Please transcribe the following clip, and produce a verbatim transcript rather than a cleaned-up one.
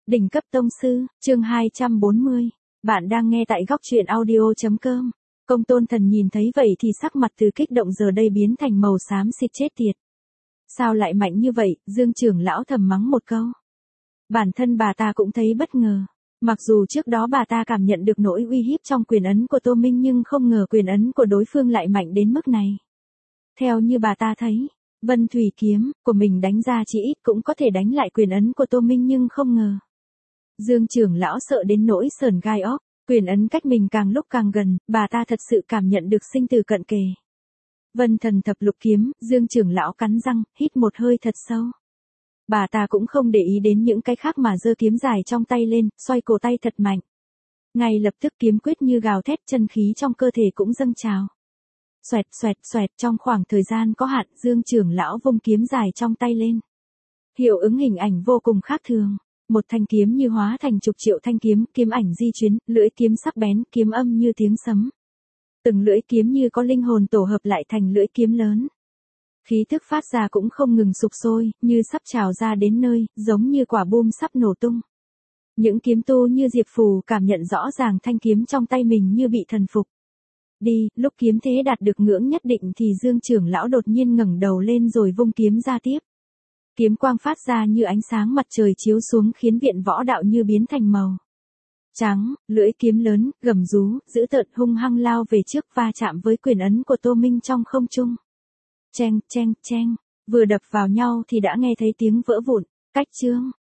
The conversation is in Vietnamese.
Đỉnh cấp tông sư, chương hai trăm bốn mươi. Bạn đang nghe tại góc truyện audio.com. Công Tôn Thần nhìn thấy vậy thì sắc mặt từ kích động giờ đây biến thành màu xám xịt chết tiệt. Sao lại mạnh như vậy, Dương trưởng lão thầm mắng một câu. Bản thân bà ta cũng thấy bất ngờ. Mặc dù trước đó bà ta cảm nhận được nỗi uy hiếp trong quyền ấn của Tô Minh nhưng không ngờ quyền ấn của đối phương lại mạnh đến mức này. Theo như bà ta thấy, Vân Thủy kiếm của mình đánh ra chỉ ít cũng có thể đánh lại quyền ấn của Tô Minh nhưng không ngờ. Dương trưởng lão sợ đến nỗi sởn gai óc, quyền ấn cách mình càng lúc càng gần, bà ta thật sự cảm nhận được sinh tử cận kề. Vân Thần Thập Lục kiếm, Dương trưởng lão cắn răng, hít một hơi thật sâu. Bà ta cũng không để ý đến những cái khác mà giơ kiếm dài trong tay lên, xoay cổ tay thật mạnh. Ngay lập tức kiếm quyết như gào thét, chân khí trong cơ thể cũng dâng trào. Xoẹt xoẹt xoẹt, trong khoảng thời gian có hạn, Dương trưởng lão vung kiếm dài trong tay lên. Hiệu ứng hình ảnh vô cùng khác thường. Một thanh kiếm như hóa thành chục triệu thanh kiếm, kiếm ảnh di chuyển, lưỡi kiếm sắc bén, kiếm âm như tiếng sấm. Từng lưỡi kiếm như có linh hồn tổ hợp lại thành lưỡi kiếm lớn. Khí thức phát ra cũng không ngừng sục sôi, như sắp trào ra đến nơi, giống như quả bom sắp nổ tung. Những kiếm tu như Diệp Phù cảm nhận rõ ràng thanh kiếm trong tay mình như bị thần phục. Đi, lúc kiếm thế đạt được ngưỡng nhất định thì Dương trưởng lão đột nhiên ngẩng đầu lên rồi vung kiếm ra tiếp. Kiếm quang phát ra như ánh sáng mặt trời chiếu xuống khiến viện võ đạo như biến thành màu trắng, lưỡi kiếm lớn, gầm rú, dữ tợn hung hăng lao về trước va chạm với quyền ấn của Tô Minh trong không trung. Cheng, cheng, cheng, vừa đập vào nhau thì đã nghe thấy tiếng vỡ vụn, cách chương.